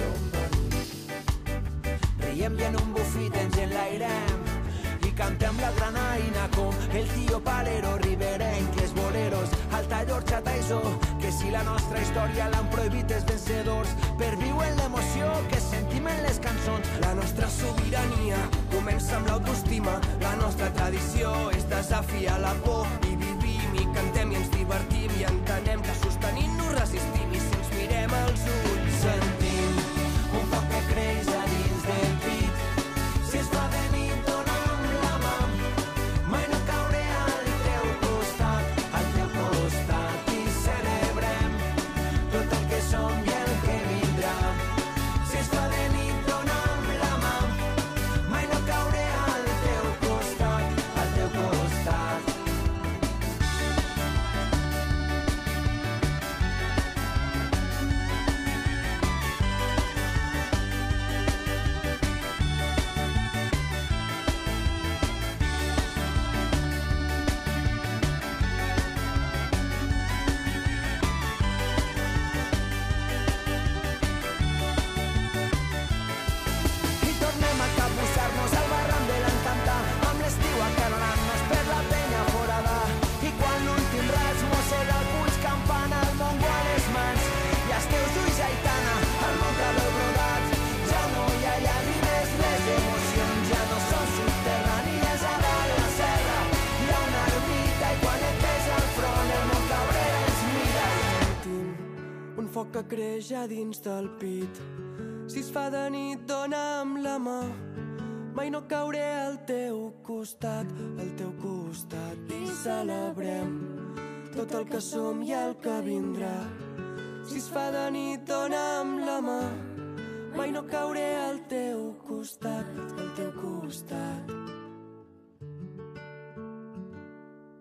Riem i en un bufit ens enlairem i cantem la granaïna com el tio Palero, riberenques, boleros, alta llorxa, taisó, que si la nostra història l'han prohibit els vencedors, perviuen l'emoció que sentim en les cançons. La nostra sobirania comença amb l'autoestima, la nostra tradició és desafiar la por i vivim i cantem i ens divertim i entenem que sostenint-nos resistim i si ens mirem als ulls sentim un foc que creix a dins del pit. Si es fa de nit, dona'm la mà, mai no cauré al teu costat, al teu costat, i celebrem tot el que som i el que vindrà. Si es fa de nit, dona'm la mà, mai no cauré al teu costat, al teu costat. I tornem a capbussar-nos al barram de l'Encantà, amb l'estiu acaronant-nos per la penya forada. I quan l'últim raig mossega el puig campana, el món a les mans i els teus ulls, Aitana, el món que veu brodat. Ja no hi ha llàgrimes, les emocions ja no són subterrànies. A dalt la serra hi ha una ermita i quan et pesa el front el món cabrera ens mira. sentim un foc que creix a dins del pit. Si es fa de nit, dona'm la mà, mai no cauré al teu costat, al teu costat, i celebrem tot el que som i el que vindrà. Si es fa de nit, dona'm la mà, mai no cauré al teu costat, al teu costat.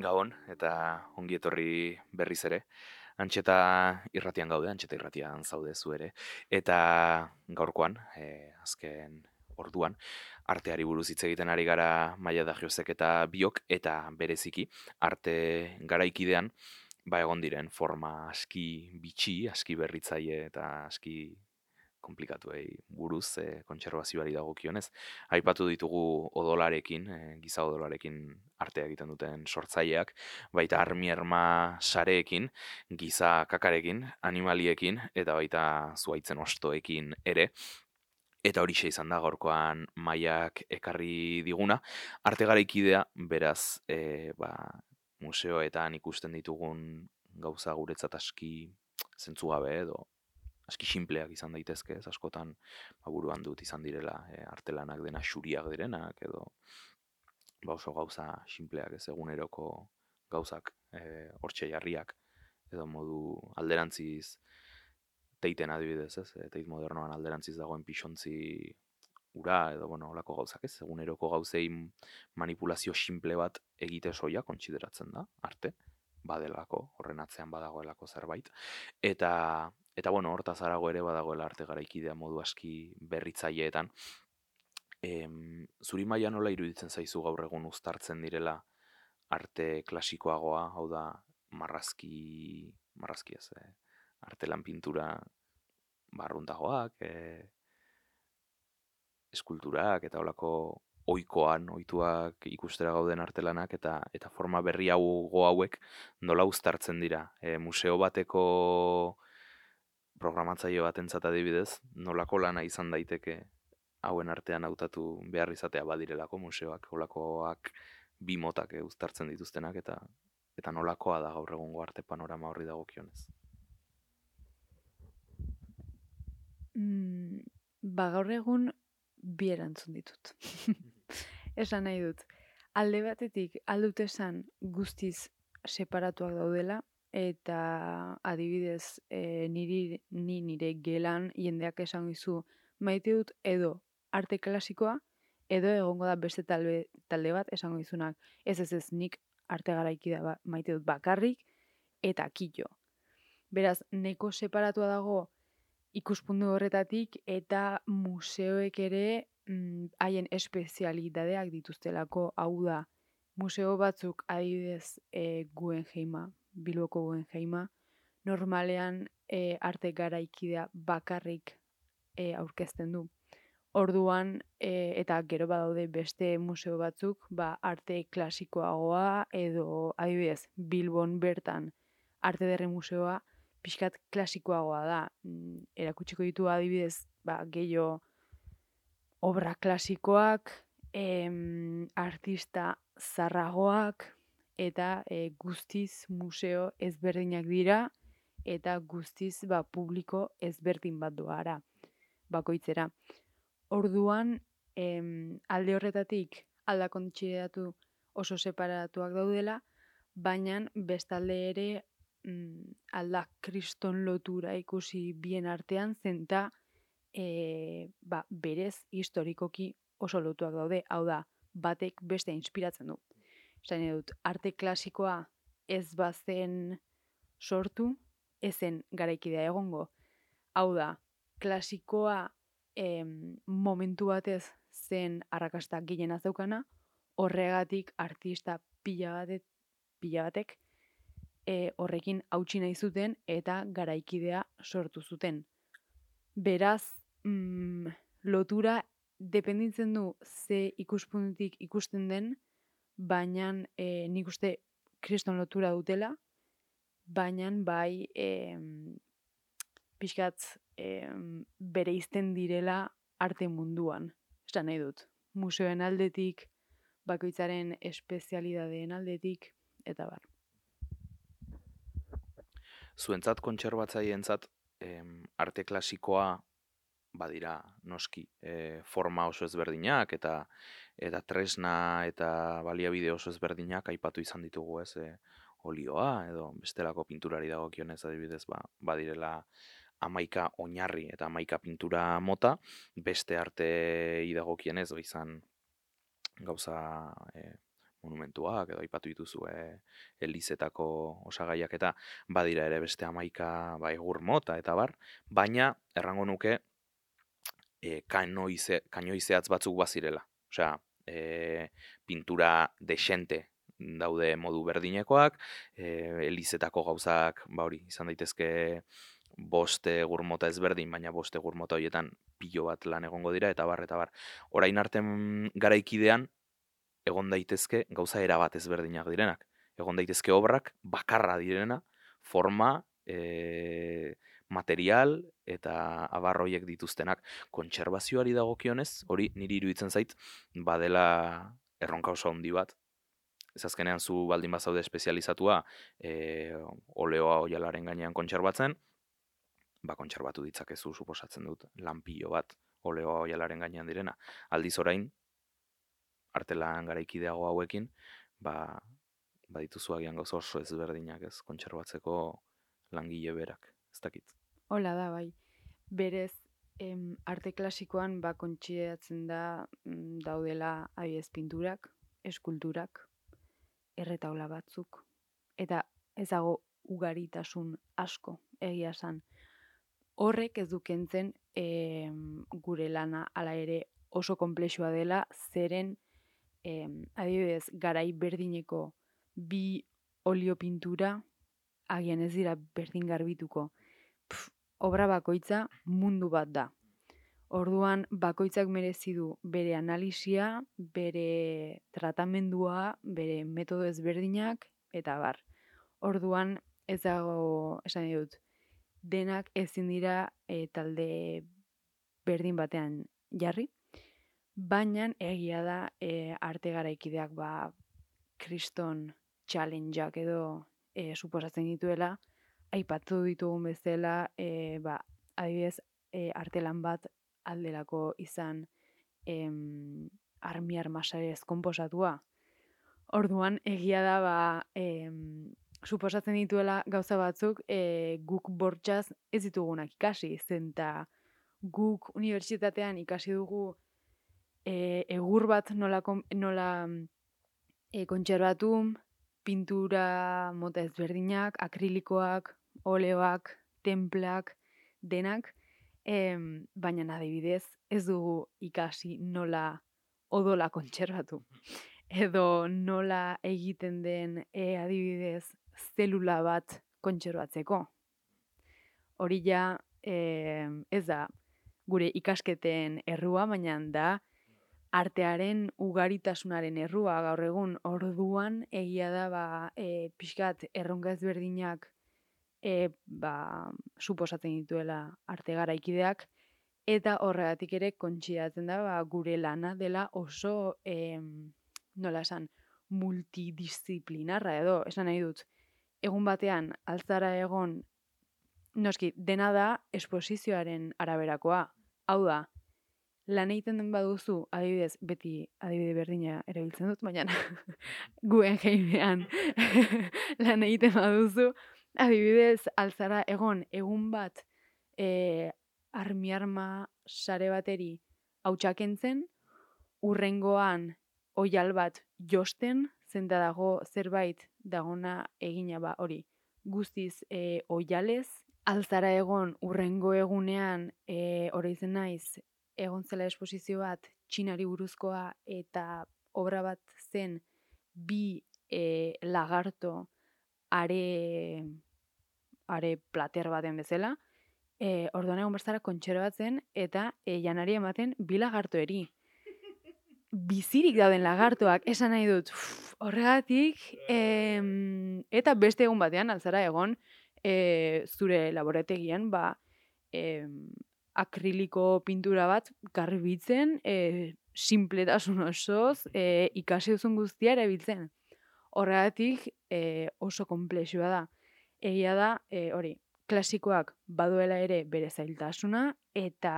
Gabon, eta ongi etorri berriz ere. Antxeta irratian gaude, antxeta irratian zaude zu ere. Eta gaurkoan, e, azken orduan, arteari buruz hitz egiten ari gara Maia da Josek eta biok, eta bereziki, arte garaikidean, ba egon diren forma aski bitxi, aski berritzaile eta aski komplikatuei buruz, e, kontserbazioari dagokionez. Aipatu ditugu odolarekin, e, giza odolarekin artea egiten duten sortzaileak, baita armierma sareekin, giza kakarekin, animaliekin, eta baita zuhaitzen ostoekin ere. Eta horixe izan da gaurkoan Maiak ekarri diguna. Arte garaikidea, beraz, e, ba, museoetan ikusten ditugun gauza guretzat aski zentzugabe edo aski simpleak izan daitezke, ez askotan ba, buruan dut izan direla e, artelanak dena xuriak direnak edo ba, oso gauza simpleak ez eguneroko gauzak e, hortxe jarriak edo modu alderantziz teiten adibidez, ez? E, teit modernoan alderantziz dagoen pixontzi ura edo bueno, olako gauzak, ez? Eguneroko gauzei manipulazio simple bat egite soia kontsideratzen da, arte, badelako, horren atzean badagoelako zerbait. Eta Eta bueno, hortaz harago ere badagoela arte garaikidea modu aski berritzaileetan. Em, zuri Maia nola iruditzen zaizu gaur egun uztartzen direla arte klasikoagoa, hau da marrazki, marrazki ez, eh? Artelan pintura barruntagoak, eh? eskulturak eta holako ohikoan, ohituak ikustera gauden artelanak eta eta forma berri haugo hauek nola uztartzen dira. E, museo bateko programatzaile batentzat adibidez, nolako lana izan daiteke hauen artean hautatu behar izatea badirelako museoak, holakoak bi motak eh, uztartzen dituztenak eta eta nolakoa da gaur egungo arte panorama horri dagokionez. Mm, ba gaur egun bi erantzun ditut. Esan nahi dut. Alde batetik aldut esan guztiz separatuak daudela, eta adibidez e, niri, ni nire gelan jendeak esan dizu maite dut edo arte klasikoa, edo egongo da beste talde, talde bat esango dizunak. Ez ez ez nik arte garaikidea ba, maite dut bakarrik eta kito. Beraz, neko separatua dago ikuspuntu horretatik eta museoek ere mm, haien espezialitateak dituztelako, hau da, museo batzuk adibidez e, Guggenheima, Bilboko Guggenheima, normalean e, arte garaikidea bakarrik e, aurkezten du. Orduan, e, eta gero badaude beste museo batzuk, ba, arte klasikoagoa edo adibidez Bilbon bertan arte derri museoa pixkat klasikoagoa da. Erakutsiko ditu adibidez ba, gehiago obra klasikoak, em, artista zarragoak, eta e, guztiz museo ezberdinak dira, eta guztiz ba, publiko ezberdin bat doara, bakoitzera. Orduan, em, alde horretatik aldakontxeratu oso separatuak daudela, baina bestalde ere mm, alda kriston lotura ikusi bien artean zenta e, ba, berez historikoki oso lotuak daude, hau da, batek beste inspiratzen du. Esan dut, arte klasikoa ez bazen sortu, ezen garaikidea egongo. Hau da, klasikoa em, momentu batez zen arrakasta gehien zeukana, horregatik artista pila, batet, pila batek e, horrekin hautsi nahi zuten eta garaikidea sortu zuten. Beraz, mm, lotura dependitzen du ze ikuspuntutik ikusten den, baina e, nik uste kriston lotura dutela, baina bai e, pixkat e, bere izten direla arte munduan. Esan nahi dut, museoen aldetik, bakoitzaren espezialidadeen aldetik, eta bar. Zuentzat kontserbatzaileentzat em, arte klasikoa badira noski e, forma oso ezberdinak eta eta tresna eta baliabide oso ezberdinak aipatu izan ditugu, ez, e, olioa edo bestelako pinturari dagokionez adibidez ba, badirela hamaika oinarri eta hamaika pintura mota, beste artei dagokienez izan gauza e, monumentuak, edo aipatu dituzu e, elizetako osagaiak eta badira ere beste hamaika ba, egur mota eta bar, baina errango nuke e, kanoize, kanoizeatz batzuk bazirela. Osea, e, pintura desente daude modu berdinekoak, e, elizetako gauzak, ba hori, izan daitezke boste gurmota ezberdin, baina boste gurmota horietan pilo bat lan egongo dira, eta bar, eta bar. Orain arten garaikidean, egon daitezke gauza erabat ezberdinak direnak. Egon daitezke obrak bakarra direna, forma, e, material eta abarroiek dituztenak. Kontserbazioari dagokionez, hori niri iruditzen zait, badela erronka oso handi bat. Ez azkenean zu baldin bazaude espezializatua e, oleoa oialaren gainean kontserbatzen, ba kontserbatu ditzakezu suposatzen dut lanpilo bat oleoa oialaren gainean direna. Aldiz orain, artelan garaikideago hauekin, ba, badituzu agian gauza oso ezberdinak ez kontserbatzeko langile berak, ez dakit. Hola da, bai. Berez, em, arte klasikoan ba kontsideatzen da mm, daudela adibidez pinturak, eskulturak, erretaula batzuk, eta ez dago ugaritasun asko egia esan. Horrek ez du kentzen em, gure lana hala ere oso konplexua dela, zeren em, adibidez garai berdineko bi olio pintura agian ez dira berdin garbituko. Pff, obra bakoitza mundu bat da. Orduan bakoitzak merezi du bere analisia, bere tratamendua, bere metodo ezberdinak eta bar. Orduan ez dago, esan dut, denak ezin dira e, talde berdin batean jarri, baina egia da e, arte garaikideak ba kriston challengeak edo e, suposatzen dituela, aipatu ditugun bezala, e, ba, adibidez, e, artelan bat aldelako izan em, armiar masarez konposatua. Orduan, egia da, ba, em, suposatzen dituela gauza batzuk e, guk bortxaz ez ditugunak ikasi, zenta guk unibertsitatean ikasi dugu e, egur bat nola, nola e, kontserbatu, pintura mota ezberdinak, akrilikoak, oleoak, templak, denak, em, baina adibidez ez dugu ikasi nola odola kontserbatu. Edo nola egiten den e, adibidez zelula bat kontserbatzeko. Hori ja e, ez da gure ikasketen errua, baina da artearen ugaritasunaren errua gaur egun. Orduan egia da ba, e, pixkat erronka ezberdinak e, ba, suposatzen dituela arte garaikideak, eta horregatik ere kontsidatzen da ba, gure lana dela oso e, nola esan, multidisciplinarra edo, esan nahi dut, egun batean altzara egon, noski, dena da esposizioaren araberakoa. Hau da, lan egiten den baduzu, adibidez, beti adibide berdina erabiltzen dut, baina guen jeimean lan egiten baduzu, adibidez, altzara egon, egun bat e, armiarma sare bateri hautsakentzen, urrengoan oial bat josten, zenta dago zerbait dagona egina ba hori guztiz e, oialez, altzara egon urrengo egunean e, oroitzen naiz egon zela esposizio bat Txinari buruzkoa eta obra bat zen bi e, lagarto are, are plater baten bezala, e, orduan egon bestara kontserbatzen eta e, janari ematen bi lagarto eri. Bizirik dauden lagartoak, esan nahi dut, uf, horregatik, em, eta beste egun batean, altzara egon, e, zure laborategian, ba, em, akriliko pintura bat garbitzen, e, sinpletasun osoz, e, ikasi duzun guztia erabiltzen. Horregatik e, oso konplexua da. Egia da, e, hori, klasikoak baduela ere bere zailtasuna, eta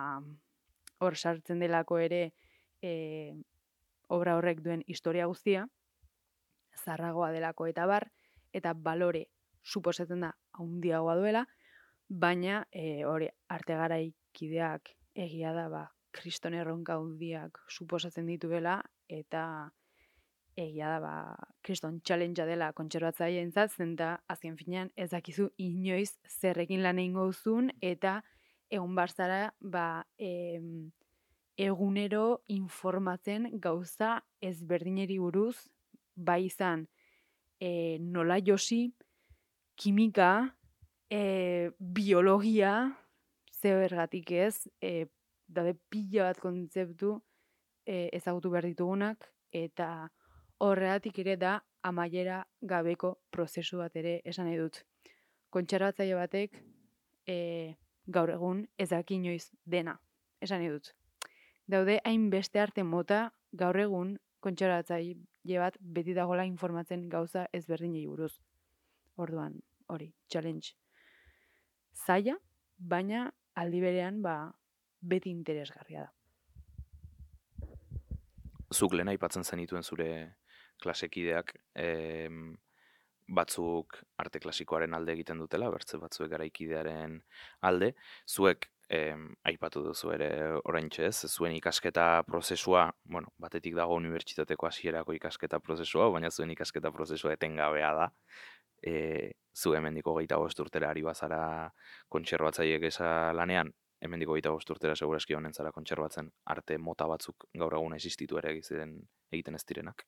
hor sartzen delako ere, E, obra horrek duen historia guztia, zarragoa delako eta bar, eta balore suposatzen da handiagoa duela, baina e, hori arte garaikideak egia da ba, kriston erronka handiak suposatzen dituela, eta egia da, ba, kriston challengea dela kontserbatzaileentzat, zen da, azken finean, ez dakizu inoiz zerrekin lan egingo duzun, eta egon barzara, ba, em, egunero informatzen gauza ezberdineri buruz, bai izan e, nola josi, kimika, e, biologia, zebergatik ez, e, daude pila bat kontzeptu e, ezagutu behar ditugunak, eta horregatik ere da amaiera gabeko prozesu bat ere esan nahi dut. Kontserbatzaile batek e, gaur egun ez daki inoiz dena, esan nahi dut. Daude hainbeste arte mota gaur egun kontserbatzaile bat beti dagoela informatzen gauza ezberdinei buruz. Orduan, hori, challenge zaila, baina aldi berean ba, beti interesgarria da. Zuk lehen aipatzen zenituen zure klasekideak, em, batzuk arte klasikoaren alde egiten dutela, bertze batzuek garaikidearen alde, zuek em, aipatu duzu ere oraintxe ez, zuen ikasketa prozesua, bueno, batetik dago unibertsitateko hasierako ikasketa prozesua, baina zuen ikasketa prozesua etengabea da. E, zu hemendiko hogeita bost urtera ari bazara kontserbatzaileek esa lanean, hemendiko hogeita bost urtera segurazki honen zara kontserbatzen arte mota batzuk gaur egun existitu ere egiten, egiten ez direnak.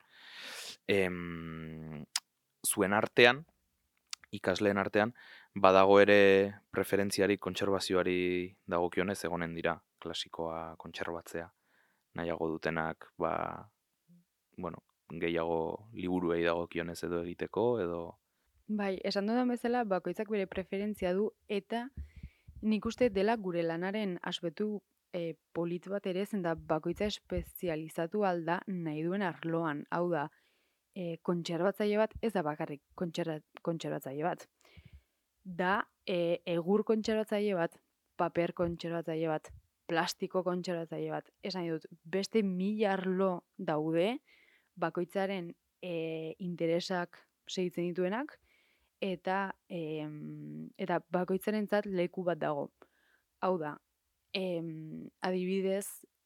Em, zuen artean, ikasleen artean, badago ere preferentziarik kontserbazioari dagokionez egonen dira klasikoa kontserbatzea. Nahiago dutenak, ba, bueno, gehiago liburuei dagokionez edo egiteko, edo... Bai, esan dudan bezala, bakoitzak bere preferentzia du, eta nik uste dela gure lanaren aspektu e, polit bat ere, zen da bakoitza espezializatu alda nahi duen arloan. Hau da, e, kontserbatzaile bat ez da bakarrik kontserbatzaile bat. Da, e, egur kontserbatzaile bat, paper kontserbatzaile bat, plastiko kontserbatzaile bat. Esan dut, beste mila arlo daude, bakoitzaren e, interesak segitzen dituenak, eta em, eta bakoitzarentzat leku bat dago. Hau da, em, adibidez,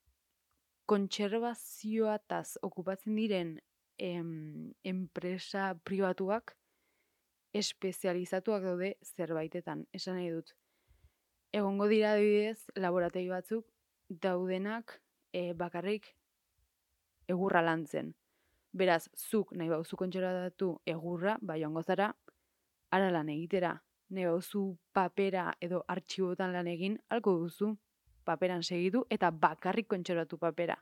kontserbazioataz okupatzen diren em, enpresa pribatuak espezializatuak daude zerbaitetan, esan nahi dut. Egongo dira adibidez, laborategi batzuk daudenak e, bakarrik egurra lantzen. Beraz, zuk nahi bauzu kontserbatu egurra, bai joango zara, ara lan egitera. Nahi bauzu papera edo artxibotan lan egin, halko duzu paperan segitu eta bakarrik kontserbatu papera.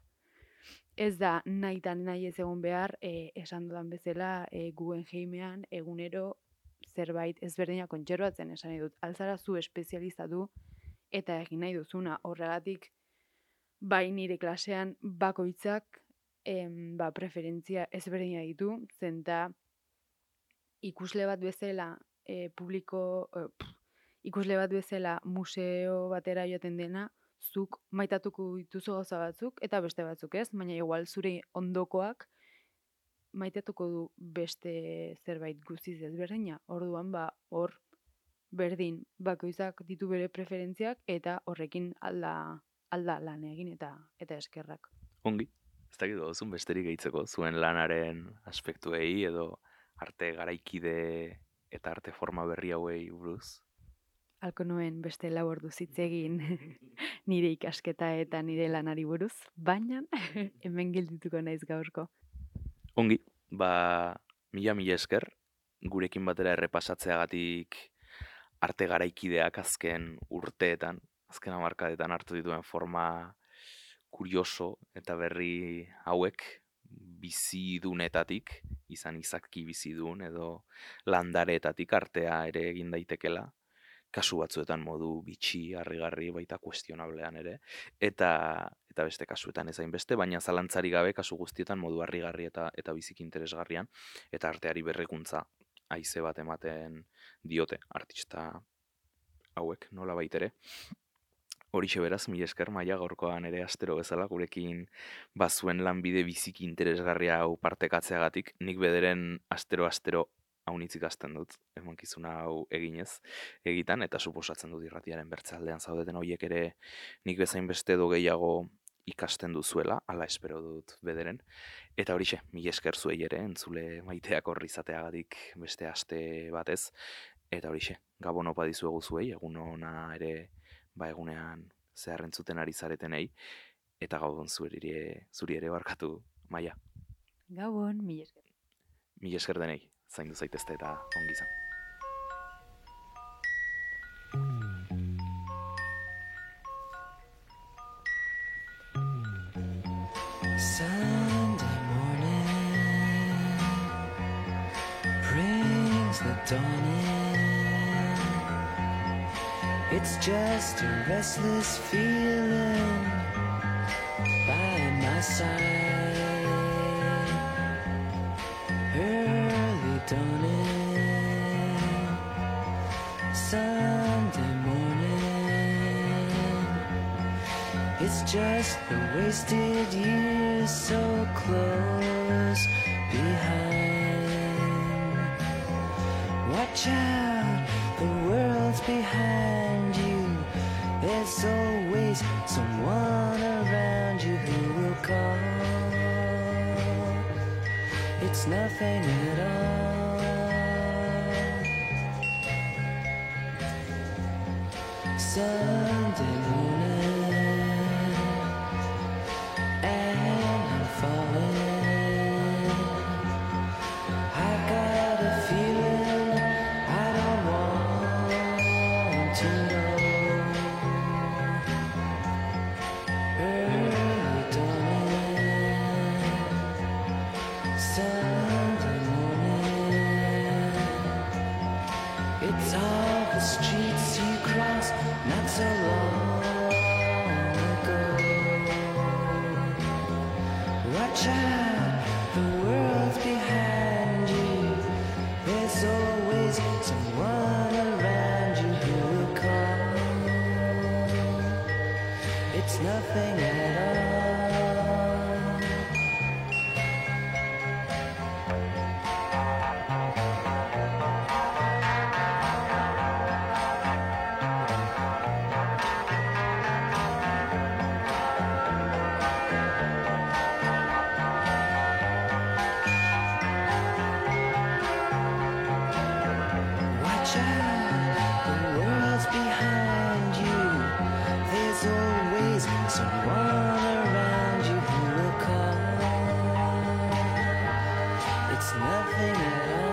Ez da nahi eta nahi ez egon behar, e, esan dudan bezala, e, Guggenheimean egunero zerbait ezberdina kontserbatzen, esan nahi dut. Alzara zu espezializatu eta egin nahi duzuna. Horregatik, bai nire klasean bakoitzak em, ba, preferentzia ezberdina ditu, zenta ikusle bat bezala e, publiko, e, pff, ikusle bat bezala museo batera joaten dena, zuk maitatuko dituzu gauza batzuk eta beste batzuk ez, baina igual zure ondokoak maitatuko du beste zerbait guztiz ezberdina. Orduan ba hor berdin bakoitzak ditu bere preferentziak eta horrekin alda alda lan egin eta eta eskerrak. Ongi, ez dakit duzun besterik gehitzeko zuen lanaren aspektuei edo arte garaikide eta arte forma berri hauei buruz. Halko nuen beste lau ordu hitz egin nire ikasketa eta nire lanari buruz, baina hemen geldituko naiz gaurko. Ongi, ba, mila mila esker, gurekin batera errepasatzeagatik arte garaikideak azken urteetan, azken hamarkadetan hartu dituen forma kurioso eta berri hauek bizidunetatik, izan izaki bizidun edo landareetatik artea ere egin daitekela, kasu batzuetan modu bitxi, harrigarri, baita kuestionablean ere, eta eta beste kasuetan ez hainbeste, baina zalantzari gabe kasu guztietan modu harrigarri eta eta biziki interesgarrian, eta arteari berrikuntza haize bat ematen diote artista hauek, nola baitere. Horixe beraz, mila esker Maia gaurkoan ere astero bezala gurekin bazuen lanbide biziki interesgarria hau partekatzeagatik, nik bederen astero-astero haunitz ikasten dut, emankizuna hau eginez, egitan, eta suposatzen dut irratiaren bertze aldean zaudeten horiek ere nik bezain beste edo gehiago ikasten duzuela, hala espero dut bederen. Eta horixe, mila esker zuei ere, entzule maiteak horri izateagatik beste aste batez. Eta horixe, gabon opa dizuegu zuei, egun ona ere, ba egunean zehar entzuten ari zaretenei. Eta gabon zuri ere, zuri ere barkatu, Maia. Gabon, mila esker. Mila esker denei, zaindu zaitezte eta ongi izan. Sunday morning brings the dawn in. It's just a restless feeling by my side. Early dawning, Sunday morning. It's just the wasted years so close behind. Watch out, the world's behind you. There's always someone around you who will call. It's nothing at all. Sunday morning, and I'm falling. I got a feeling I don't want to know. Early dawning, Sunday morning. It's all the streets you crossed not so long ago. Watch out, the world's behind you. There's always someone around you who will call. It's nothing at all. Watch out, the world's behind you. There's always someone around you who will call. It's nothing at all.